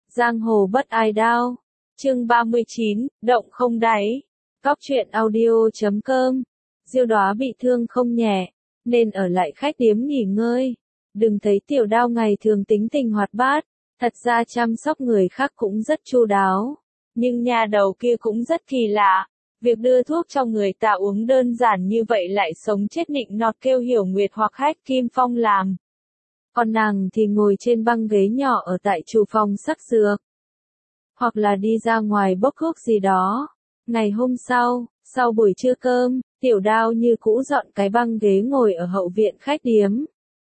Giang hồ bất ai đao. Chương 39, động không đáy. Cóc truyện audio.com. Diêu Đóa bị thương không nhẹ, nên ở lại khách điếm nghỉ ngơi. Đừng thấy Tiểu Đao ngày thường tính tình hoạt bát, thật ra chăm sóc người khác cũng rất chu đáo. Nhưng nhà đầu kia cũng rất kỳ lạ. Việc đưa thuốc cho người ta uống đơn giản như vậy lại sống chết nịnh nọt kêu Hiểu Nguyệt hoặc Hách Kim Phong làm. Còn nàng thì ngồi trên băng ghế nhỏ ở tại chủ phòng sắc dược. Hoặc là đi ra ngoài bốc thuốc gì đó. Ngày hôm sau buổi trưa cơm, Tiểu Đao như cũ dọn cái băng ghế ngồi ở hậu viện khách điếm.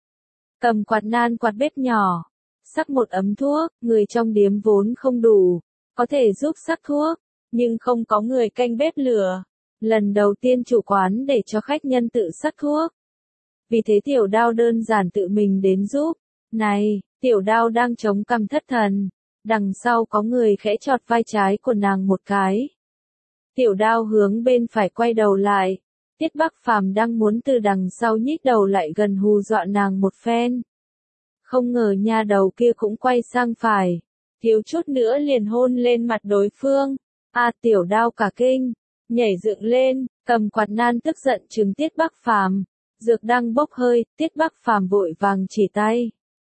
Cầm quạt nan quạt bếp nhỏ, sắc một ấm thuốc, người trong điếm vốn không đủ, có thể giúp sắc thuốc, nhưng không có người canh bếp lửa. Lần đầu tiên chủ quán để cho khách nhân tự sắc thuốc. Vì thế Tiểu Đao đơn giản tự mình đến giúp. Này, Tiểu Đao đang chống cằm thất thần. Đằng sau có người khẽ chọt vai trái của nàng một cái. Tiểu Đao hướng bên phải quay đầu lại. Tiết Bắc Phàm đang muốn từ đằng sau nhích đầu lại gần hù dọa nàng một phen. Không ngờ nha đầu kia cũng quay sang phải. Thiếu chút nữa liền hôn lên mặt đối phương. Tiểu Đao cả kinh, nhảy dựng lên, cầm quạt nan tức giận trừng Tiết Bắc Phàm. Dược đang bốc hơi, Tiết Bắc Phàm vội vàng chỉ tay.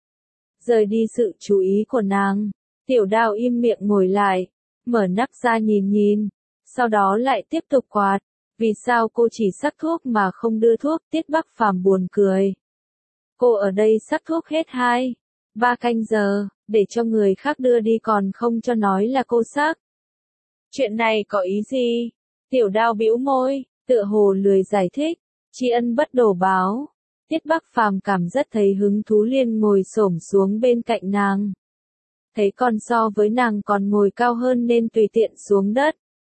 Rời đi sự chú ý của nàng. Tiểu Đao im miệng ngồi lại, mở nắp ra nhìn, sau đó lại tiếp tục quạt. Vì sao cô chỉ sắc thuốc mà không đưa thuốc? Tiết Bắc Phàm buồn cười. Cô ở đây sắc thuốc hết 2-3 canh giờ, để cho người khác đưa đi còn không cho nói là cô sắc. Chuyện này có ý gì? Tiểu Đao bĩu môi, tựa hồ lười giải thích. Tri ân bất đổ báo. Tiết Bắc Phàm cảm rất thấy hứng thú liền ngồi xổm xuống bên cạnh nàng. Thấy còn so với nàng còn ngồi cao hơn nên tùy tiện xuống đất.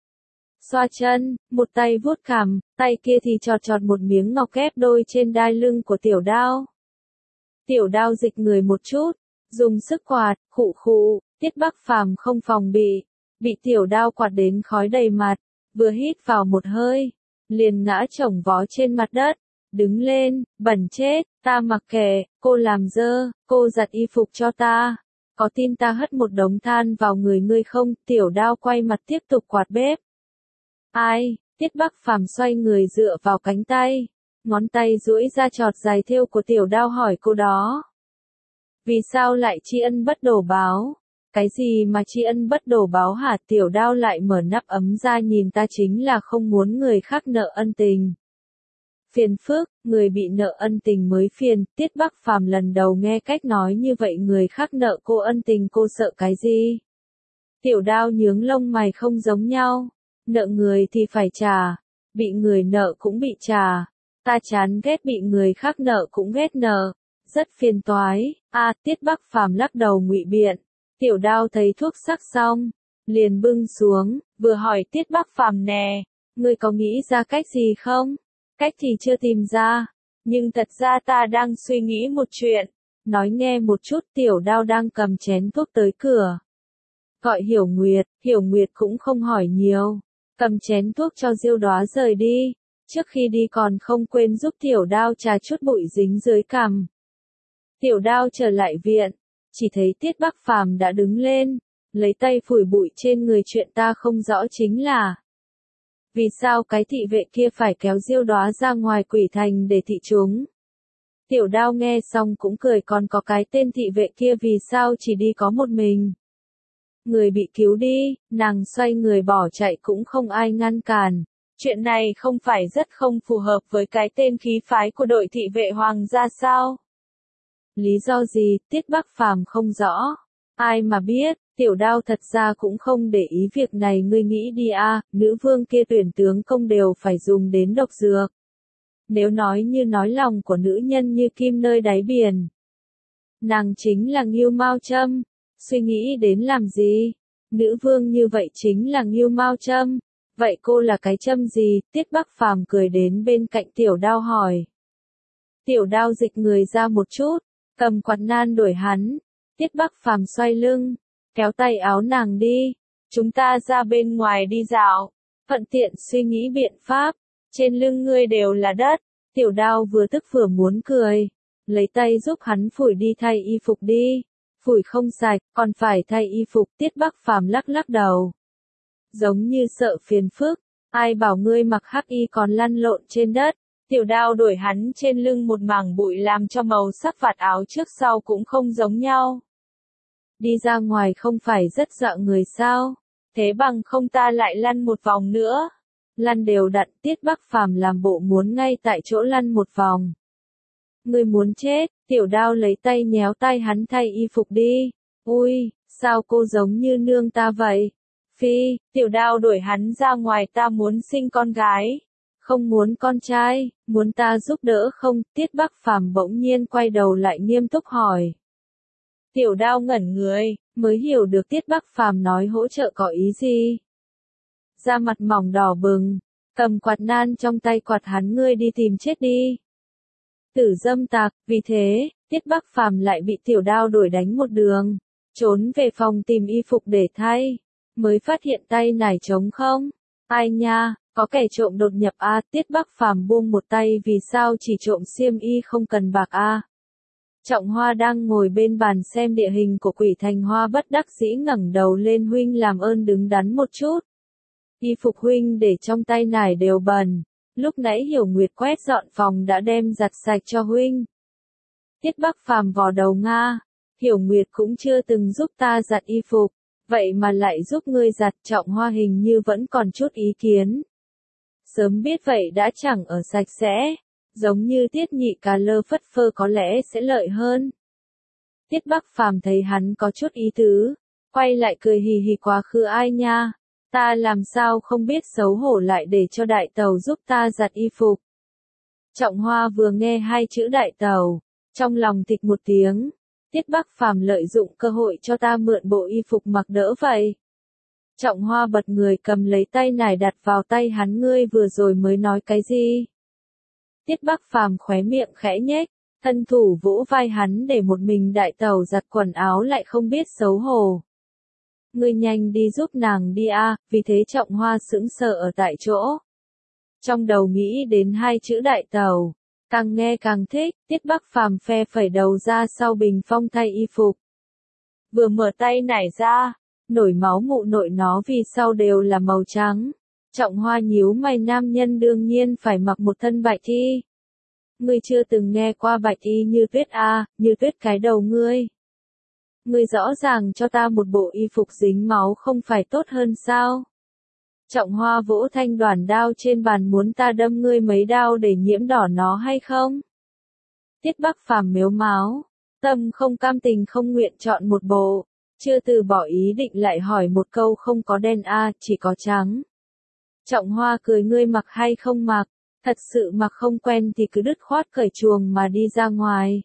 Xoa chân, một tay vuốt cằm, tay kia thì chọt một miếng ngọc ghép đôi trên đai lưng của Tiểu Đao. Tiểu Đao dịch người một chút, dùng sức quạt, khụ, Tiết Bắc Phàm không phòng bị Tiểu Đao quạt đến khói đầy mặt, vừa hít vào một hơi, liền ngã chồng vó trên mặt đất. Đứng lên, bẩn chết, ta mặc kệ, cô làm dơ, cô giặt y phục cho ta. Có tin ta hất một đống than vào người ngươi không? Tiểu Đao quay mặt tiếp tục quạt bếp. Tiết Bắc Phàm xoay người dựa vào cánh tay, ngón tay duỗi ra chọt dài thêu của Tiểu Đao hỏi cô đó. Vì sao lại tri ân bất đổ báo? Cái gì mà tri ân bất đổ báo hả? Tiểu Đao lại mở nắp ấm ra nhìn ta chính là không muốn người khác nợ ân tình. Phiền phức, người bị nợ ân tình mới phiền. Tiết Bắc Phàm lần đầu nghe cách nói như vậy, người khác nợ cô ân tình cô sợ cái gì? Tiểu Đao nhướng lông mày không giống nhau. Nợ người thì phải trả, bị người nợ cũng bị trả. Ta chán ghét bị người khác nợ cũng ghét nợ, rất phiền toái. Tiết Bắc Phàm lắc đầu ngụy biện. Tiểu Đao thấy thuốc sắc xong, liền bưng xuống, vừa hỏi Tiết Bắc Phàm nè, ngươi có nghĩ ra cách gì không? Cách thì chưa tìm ra, nhưng thật ra ta đang suy nghĩ một chuyện. Nói nghe một chút. Tiểu Đao đang cầm chén thuốc tới cửa. Gọi Hiểu Nguyệt cũng không hỏi nhiều. Cầm chén thuốc cho Diêu Đóa rời đi. Trước khi đi còn không quên giúp Tiểu Đao chà chút bụi dính dưới cằm. Tiểu Đao trở lại viện, chỉ thấy Tiết Bắc Phàm đã đứng lên, lấy tay phủi bụi trên người. Chuyện ta không rõ chính là vì sao cái thị vệ kia phải kéo Diêu Đóa ra ngoài Quỷ Thành để thị chúng. Tiểu Đao nghe xong cũng cười, còn có cái tên thị vệ kia vì sao chỉ đi có một mình. Người bị cứu đi, nàng xoay người bỏ chạy cũng không ai ngăn cản. Chuyện này không phải rất không phù hợp với cái tên khí phái của đội thị vệ hoàng gia sao? Lý do gì? Tiết Bắc Phàm không rõ. Ai mà biết. Tiểu Đao thật ra cũng không để ý việc này. Ngươi nghĩ đi nữ vương kia tuyển tướng công đều phải dùng đến độc dược. Nếu nói như nói lòng của nữ nhân như kim nơi đáy biển. Nàng chính là Ngưu Mao Trâm. Suy nghĩ đến làm gì? Nữ vương như vậy chính là Ngưu Mao Trâm. Vậy cô là cái Trâm gì? Tiết Bắc Phàm cười đến bên cạnh Tiểu Đao hỏi. Tiểu Đao dịch người ra một chút, cầm quạt nan đuổi hắn. Tiết Bắc Phàm xoay lưng, kéo tay áo nàng đi. Chúng ta ra bên ngoài đi dạo, thuận tiện suy nghĩ biện pháp. Trên lưng ngươi đều là đất. Tiểu Đao vừa tức vừa muốn cười, lấy tay giúp hắn phủi đi thay y phục đi. phủi không sạch, còn phải thay y phục. Tiết Bắc Phàm lắc lắc đầu. Giống như sợ phiền phức, ai bảo ngươi mặc hắc y còn lăn lộn trên đất. Tiểu Đao đuổi hắn trên lưng một mảng bụi làm cho màu sắc vạt áo trước sau cũng không giống nhau. Đi ra ngoài không phải rất sợ người sao? Thế bằng không ta lại lăn một vòng nữa. Lăn đều đặn. Tiết Bắc Phàm làm bộ muốn ngay tại chỗ lăn một vòng. Ngươi muốn chết. Tiểu Đao lấy tay nhéo tay hắn thay y phục đi. Ui, sao cô giống như nương ta vậy? Phi, Tiểu Đao đuổi hắn ra ngoài, ta muốn sinh con gái. Không muốn con trai, muốn ta giúp đỡ không? Tiết Bắc Phàm bỗng nhiên quay đầu lại nghiêm túc hỏi. Tiểu Đao ngẩn người, mới hiểu được Tiết Bắc Phàm nói hỗ trợ có ý gì. Da mặt mỏng đỏ bừng, cầm quạt nan trong tay quạt hắn, ngươi đi tìm chết đi. Tử dâm tặc. Vì thế, Tiết Bắc Phàm lại bị Tiểu Đao đuổi đánh một đường, trốn về phòng tìm y phục để thay, mới phát hiện tay nải trống không. Ai nha, có kẻ trộm đột nhập a. Tiết Bắc Phàm buông một tay, vì sao chỉ trộm xiêm y không cần bạc a. Trọng Hoa đang ngồi bên bàn xem địa hình của Quỷ Thành Hoa bất đắc dĩ ngẩng đầu lên, huynh làm ơn đứng đắn một chút. Y phục huynh để trong tay nải đều bẩn, lúc nãy Hiểu Nguyệt quét dọn phòng đã đem giặt sạch cho huynh. Tiết Bắc Phàm vò đầu nga, Hiểu Nguyệt cũng chưa từng giúp ta giặt y phục, vậy mà lại giúp ngươi giặt. Trọng Hoa hình như vẫn còn chút ý kiến. Sớm biết vậy đã chẳng ở sạch sẽ, giống như Tiết Nhị cà lơ phất phơ có lẽ sẽ lợi hơn. Tiết Bắc Phàm thấy hắn có chút ý tứ, quay lại cười hì hì, quá khứ ai nha, ta làm sao không biết xấu hổ lại để cho đại tàu giúp ta giặt y phục. Trọng Hoa vừa nghe hai chữ đại tàu, trong lòng thịch một tiếng. Tiết Bắc Phàm lợi dụng cơ hội cho ta mượn bộ y phục mặc đỡ vậy. Trọng Hoa bật người cầm lấy tay nải đặt vào tay hắn, ngươi vừa rồi mới nói cái gì? Tiết Bắc Phàm khóe miệng khẽ nhếch, thân thủ vỗ vai hắn để một mình đại tàu giặt quần áo lại không biết xấu hổ. Ngươi nhanh đi giúp nàng đi a. Vì thế Trọng Hoa sững sờ ở tại chỗ. Trong đầu nghĩ đến hai chữ đại tàu, càng nghe càng thích. Tiết Bắc Phàm phe phẩy đầu ra sau bình phong thay y phục. Vừa mở tay nải ra, nổi máu mụ nội nó vì sau đều là màu trắng. Trọng Hoa nhíu mày, nam nhân đương nhiên phải mặc một thân bạch y. Ngươi chưa từng nghe qua bạch y như tuyết a, như tuyết cái đầu ngươi. Ngươi rõ ràng cho ta một bộ y phục dính máu không phải tốt hơn sao? Trọng Hoa vỗ thanh đoàn đao trên bàn, muốn ta đâm ngươi mấy đao để nhiễm đỏ nó hay không? Tiết Bắc Phàm mếu máo, tâm không cam tình không nguyện chọn một bộ, chưa từ bỏ ý định lại hỏi một câu, không có đen a, chỉ có trắng. Trọng Hoa cười, ngươi mặc hay không mặc, thật sự mặc không quen thì cứ đứt khoát cởi chuồng mà đi ra ngoài.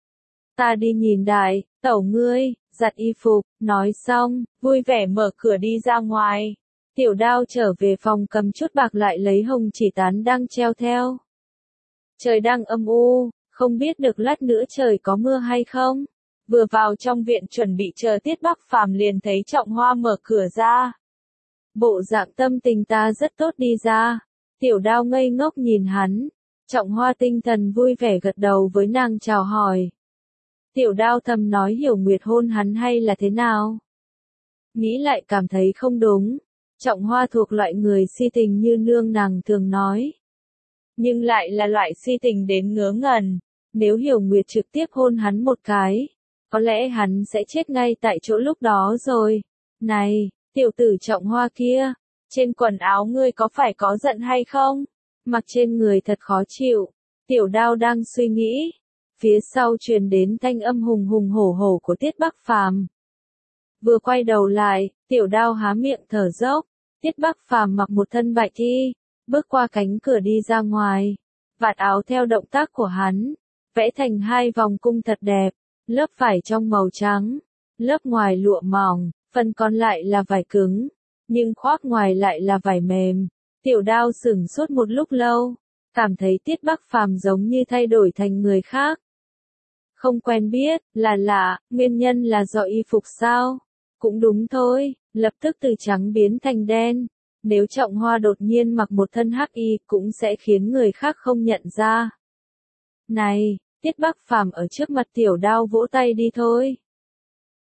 Ta đi nhìn đại tẩu ngươi, giặt y phục. Nói xong, vui vẻ mở cửa đi ra ngoài. Tiểu Đao trở về phòng cầm chút bạc lại lấy hồng chỉ tán đang treo theo. Trời đang âm u, không biết được lát nữa trời có mưa hay không. Vừa vào trong viện chuẩn bị chờ Tiết Bắc Phàm liền thấy Trọng Hoa mở cửa ra. Bộ dạng tâm tình ta rất tốt đi ra. Tiểu Đao ngây ngốc nhìn hắn. Trọng Hoa tinh thần vui vẻ gật đầu với nàng chào hỏi. Tiểu Đao thầm nói Hiểu Nguyệt hôn hắn hay là thế nào? Nghĩ lại cảm thấy không đúng. Trọng Hoa thuộc loại người si tình như nương nàng thường nói. Nhưng lại là loại si tình đến ngớ ngẩn. Nếu Hiểu Nguyệt trực tiếp hôn hắn một cái, có lẽ hắn sẽ chết ngay tại chỗ lúc đó rồi. Này, tiểu tử Trọng Hoa kia, trên quần áo ngươi có phải có giận hay không? Mặc trên người thật khó chịu. Tiểu Đao đang suy nghĩ. Phía sau truyền đến thanh âm hùng hùng hổ hổ của Tiết Bắc Phàm. Vừa quay đầu lại, Tiểu Đao há miệng thở dốc. Tiết Bắc Phàm mặc một thân bạch y, bước qua cánh cửa đi ra ngoài. Vạt áo theo động tác của hắn, vẽ thành hai vòng cung thật đẹp, lớp vải trong màu trắng, lớp ngoài lụa mỏng, phần còn lại là vải cứng, nhưng khoác ngoài lại là vải mềm. Tiểu Đao sửng sốt một lúc lâu, cảm thấy Tiết Bắc Phàm giống như thay đổi thành người khác. Không quen biết, là lạ, nguyên nhân là do y phục sao? Cũng đúng thôi, lập tức từ trắng biến thành đen. Nếu Trọng Hoa đột nhiên mặc một thân hắc y cũng sẽ khiến người khác không nhận ra. Này, Tiết Bắc Phàm ở trước mặt Tiểu Đao vỗ tay đi thôi.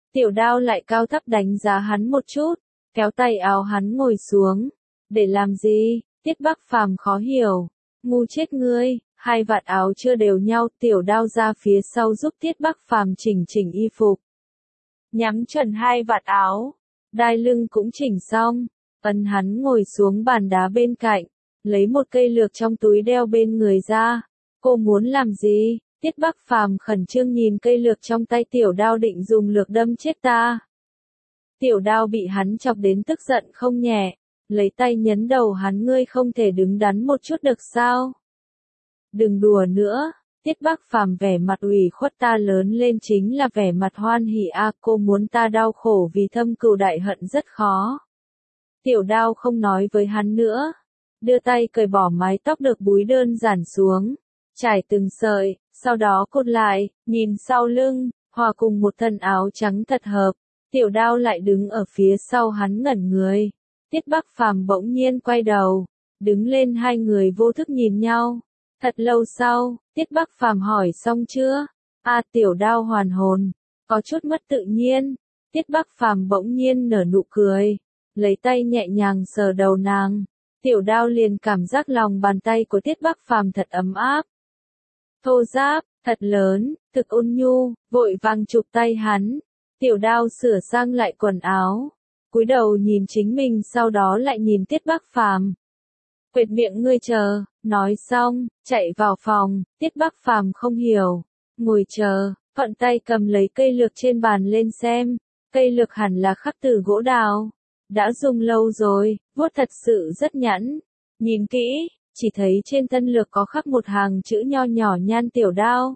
Tiểu Đao lại cao thấp đánh giá hắn một chút, kéo tay áo hắn ngồi xuống. Để làm gì? Tiết Bắc Phàm khó hiểu. Ngu chết ngươi, hai vạt áo chưa đều nhau, Tiểu Đao ra phía sau giúp Tiết Bắc Phàm chỉnh chỉnh y phục. Nhắm chuẩn hai vạt áo, đai lưng cũng chỉnh xong, hắn ngồi xuống bàn đá bên cạnh, lấy một cây lược trong túi đeo bên người ra. Cô muốn làm gì? Tiết Bắc Phàm khẩn trương nhìn cây lược trong tay Tiểu Đao, định dùng lược đâm chết ta. Tiểu Đao bị hắn chọc đến tức giận không nhẹ, lấy tay nhấn đầu hắn, ngươi không thể đứng đắn một chút được sao? Đừng đùa nữa. Tiết Bắc Phàm vẻ mặt ủy khuất, ta lớn lên chính là vẻ mặt hoan hỉ a, cô muốn ta đau khổ vì thâm cừu đại hận rất khó. Tiểu Đao không nói với hắn nữa, đưa tay cởi bỏ mái tóc được búi đơn giản xuống, trải từng sợi, sau đó cột lại, nhìn sau lưng, hòa cùng một thân áo trắng thật hợp. Tiểu Đao lại đứng ở phía sau hắn ngẩn người. Tiết Bắc Phàm bỗng nhiên quay đầu, đứng lên, hai người vô thức nhìn nhau. Thật lâu sau, Tiết Bắc Phàm hỏi xong chưa? Tiểu Đao hoàn hồn, có chút mất tự nhiên. Tiết Bắc Phàm bỗng nhiên nở nụ cười, lấy tay nhẹ nhàng sờ đầu nàng. Tiểu Đao liền cảm giác lòng bàn tay của Tiết Bắc Phàm thật ấm áp, thô ráp, thật lớn, thực ôn nhu, vội vàng chụp tay hắn. Tiểu Đao sửa sang lại quần áo, cúi đầu nhìn chính mình, sau đó lại nhìn Tiết Bắc Phàm. Quệt miệng, ngươi chờ. Nói xong, chạy vào phòng. Tiết Bắc Phàm không hiểu, ngồi chờ, thuận tay cầm lấy cây lược trên bàn lên xem. Cây lược hẳn là khắc từ gỗ đào, đã dùng lâu rồi, vuốt thật sự rất nhẵn. Nhìn kỹ, chỉ thấy trên thân lược có khắc một hàng chữ nho nhỏ nhan Tiểu Đao.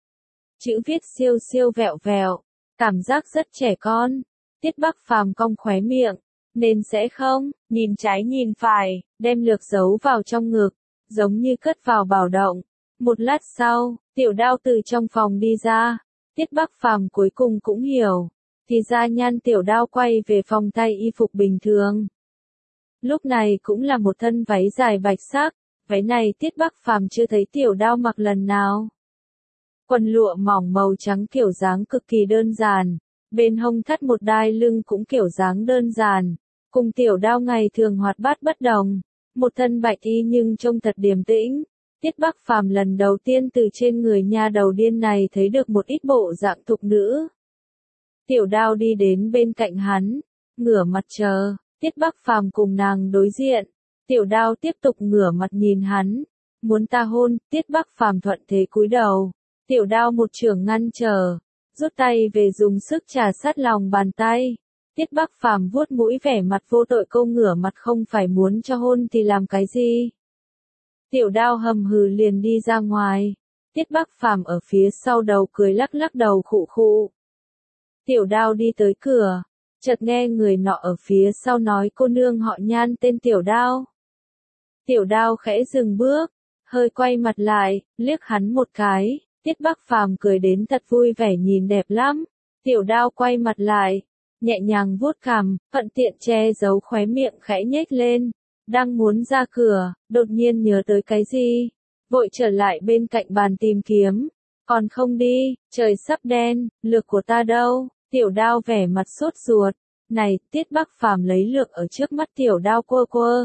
Chữ viết siêu siêu vẹo vẹo, cảm giác rất trẻ con. Tiết Bắc Phàm cong khóe miệng, nên sẽ không, nhìn trái nhìn phải, đem lược giấu vào trong ngực, giống như cất vào bảo động. Một lát sau, Tiểu Đao từ trong phòng đi ra. Tiết Bắc Phàm cuối cùng cũng hiểu, thì ra nhan Tiểu Đao quay về phòng thay y phục bình thường. Lúc này cũng là một thân váy dài bạch sắc, váy này Tiết Bắc Phàm chưa thấy Tiểu Đao mặc lần nào. Quần lụa mỏng màu trắng kiểu dáng cực kỳ đơn giản, bên hông thắt một đai lưng cũng kiểu dáng đơn giản, cùng Tiểu Đao ngày thường hoạt bát bất đồng. Một thân bạch y nhưng trông thật điềm tĩnh. Tiết Bắc Phàm lần đầu tiên từ trên người nha đầu điên này thấy được một ít bộ dạng thục nữ. Tiểu Đao đi đến bên cạnh hắn, ngửa mặt chờ. Tiết Bắc Phàm cùng nàng đối diện. Tiểu Đao tiếp tục ngửa mặt nhìn hắn, muốn ta hôn. Tiết Bắc Phàm thuận thế cúi đầu. Tiểu Đao một chưởng ngăn trở, rút tay về dùng sức trà sát lòng bàn tay. Tiết Bắc Phàm vuốt mũi, vẻ mặt vô tội, câu ngửa mặt không phải muốn cho hôn thì làm cái gì? Tiểu Đao hầm hừ liền đi ra ngoài. Tiết Bắc Phàm ở phía sau đầu cười lắc lắc đầu khụ khụ. Tiểu Đao đi tới cửa, chợt nghe người nọ ở phía sau nói, cô nương họ Nhan tên Tiểu Đao. Tiểu Đao khẽ dừng bước, hơi quay mặt lại, liếc hắn một cái. Tiết Bắc Phàm cười đến thật vui vẻ, nhìn đẹp lắm. Tiểu Đao quay mặt lại, nhẹ nhàng vuốt cằm, thuận tiện che giấu khóe miệng khẽ nhếch lên. Đang muốn ra cửa, đột nhiên nhớ tới cái gì, vội trở lại bên cạnh bàn tìm kiếm. Còn không đi, trời sắp đen, lược của ta đâu? Tiểu Đao vẻ mặt sốt ruột. Này, Tiết Bắc Phàm lấy lược ở trước mắt Tiểu Đao quơ quơ.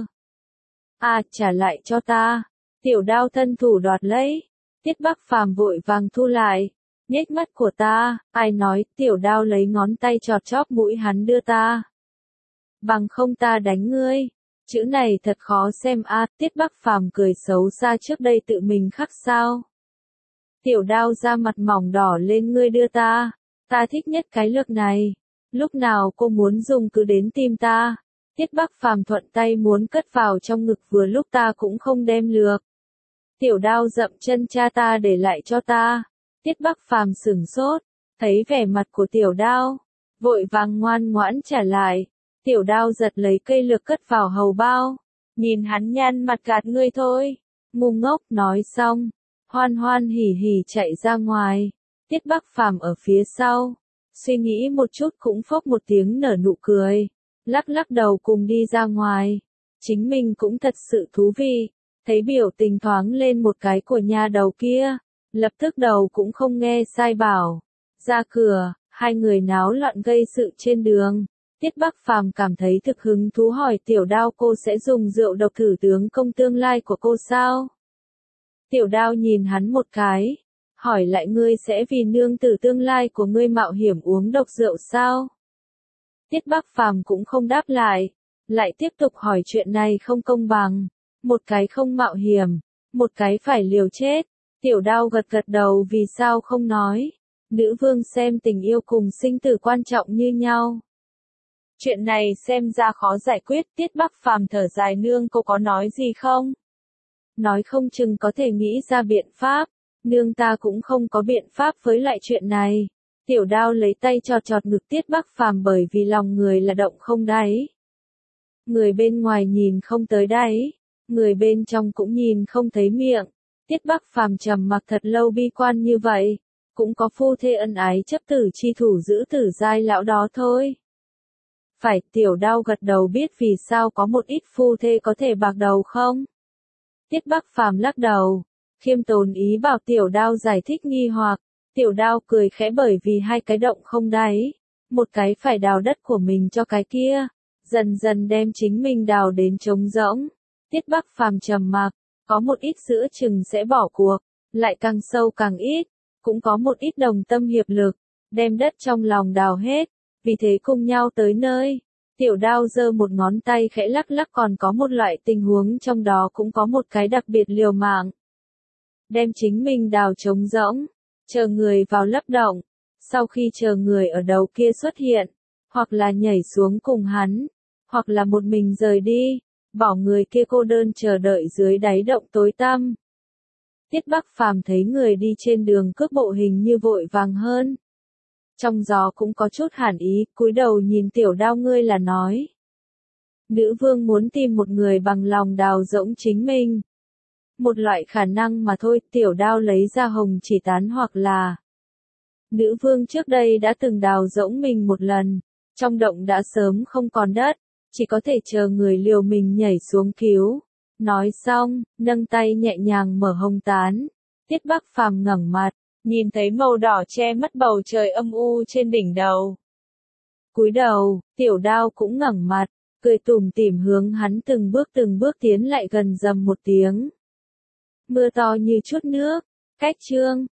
Trả lại cho ta. Tiểu Đao thân thủ đoạt lấy. Tiết Bắc Phàm vội vàng thu lại. Nhếch mắt của ta, ai nói? Tiểu Đao lấy ngón tay chọt chóp mũi hắn, đưa ta. Bằng không ta đánh ngươi. Chữ này thật khó xem Tiết Bắc Phàm cười xấu xa, trước đây tự mình khắc sao? Tiểu Đao ra mặt mỏng đỏ lên, ngươi đưa ta. Ta thích nhất cái lược này. Lúc nào cô muốn dùng cứ đến tìm ta. Tiết Bắc Phàm thuận tay muốn cất vào trong ngực, vừa lúc ta cũng không đem lược. Tiểu Đao dậm chân, cha ta để lại cho ta. Tiết Bắc Phàm sửng sốt, thấy vẻ mặt của Tiểu Đao, vội vàng ngoan ngoãn trả lại. Tiểu Đao giật lấy cây lược cất vào hầu bao, nhìn hắn nhăn mặt, gạt ngươi thôi, ngu ngốc. Nói xong, hoan hoan hỉ hỉ chạy ra ngoài. Tiết Bắc Phàm ở phía sau, suy nghĩ một chút cũng phốc một tiếng nở nụ cười, lắc lắc đầu cùng đi ra ngoài. Chính mình cũng thật sự thú vị, thấy biểu tình thoáng lên một cái của nha đầu kia, lập tức đầu cũng không nghe sai bảo. Ra cửa, Hai người náo loạn gây sự trên đường. Tiết Bắc Phàm cảm thấy thực hứng thú hỏi Tiểu Đao cô sẽ dùng rượu độc thử tướng công tương lai của cô sao? Tiểu Đao nhìn hắn một cái, hỏi lại ngươi sẽ vì nương tử tương lai của ngươi mạo hiểm uống độc rượu sao? Tiết Bắc Phàm cũng không đáp lại tiếp tục hỏi chuyện này không công bằng, một cái không mạo hiểm, một cái phải liều chết. Tiểu Đao gật gật đầu vì sao không nói, nữ vương xem tình yêu cùng sinh tử quan trọng như nhau. Chuyện này xem ra khó giải quyết, Tiết Bắc Phàm thở dài nương cô có nói gì không? Nói không chừng có thể nghĩ ra biện pháp, nương ta cũng không có biện pháp với lại chuyện này. Tiểu Đao lấy tay chọt ngực Tiết Bắc Phàm bởi vì lòng người là động không đáy. Người bên ngoài nhìn không tới đáy, người bên trong cũng nhìn không thấy miệng. Tiết Bắc Phàm trầm mặc thật lâu bi quan như vậy, cũng có phu thê ân ái chấp tử chi thủ giữ tử giai lão đó thôi. Phải, Tiểu Đao gật đầu biết vì sao có một ít phu thê có thể bạc đầu không? Tiết Bắc Phàm lắc đầu, khiêm tốn ý bảo Tiểu Đao giải thích nghi hoặc. Tiểu Đao cười khẽ bởi vì hai cái động không đáy, một cái phải đào đất của mình cho cái kia, dần dần đem chính mình đào đến trống rỗng. Tiết Bắc Phàm trầm mặc, có một ít giữa chừng sẽ bỏ cuộc, lại càng sâu càng ít, cũng có một ít đồng tâm hiệp lực, đem đất trong lòng đào hết, vì thế cùng nhau tới nơi. Tiểu Đao giơ một ngón tay khẽ lắc lắc còn có một loại tình huống trong đó cũng có một cái đặc biệt liều mạng. Đem chính mình đào trống rỗng, chờ người vào lấp động, sau khi chờ người ở đầu kia xuất hiện, hoặc là nhảy xuống cùng hắn, hoặc là một mình rời đi, bỏ người kia cô đơn chờ đợi dưới đáy động tối tăm. Tiết Bắc Phàm thấy người đi trên đường cước bộ hình như vội vàng hơn. Trong gió cũng có chút hàn ý, cúi đầu nhìn Tiểu Đao ngươi là nói. Nữ vương muốn tìm một người bằng lòng đào rỗng chính mình. Một loại khả năng mà thôi, Tiểu Đao lấy ra hồng chỉ tán hoặc là. Nữ vương trước đây đã từng đào rỗng mình một lần, trong động đã sớm không còn đất, chỉ có thể chờ người liều mình nhảy xuống cứu. Nói xong, nâng tay nhẹ nhàng mở hồng tán. Tiết Bắc Phàm ngẩng mặt, nhìn thấy màu đỏ che mất bầu trời âm u trên đỉnh đầu. Cúi đầu, Tiểu Đao cũng ngẩng mặt, cười tủm tỉm hướng hắn từng bước tiến lại gần rầm một tiếng. Mưa to như chút nước, cách chương.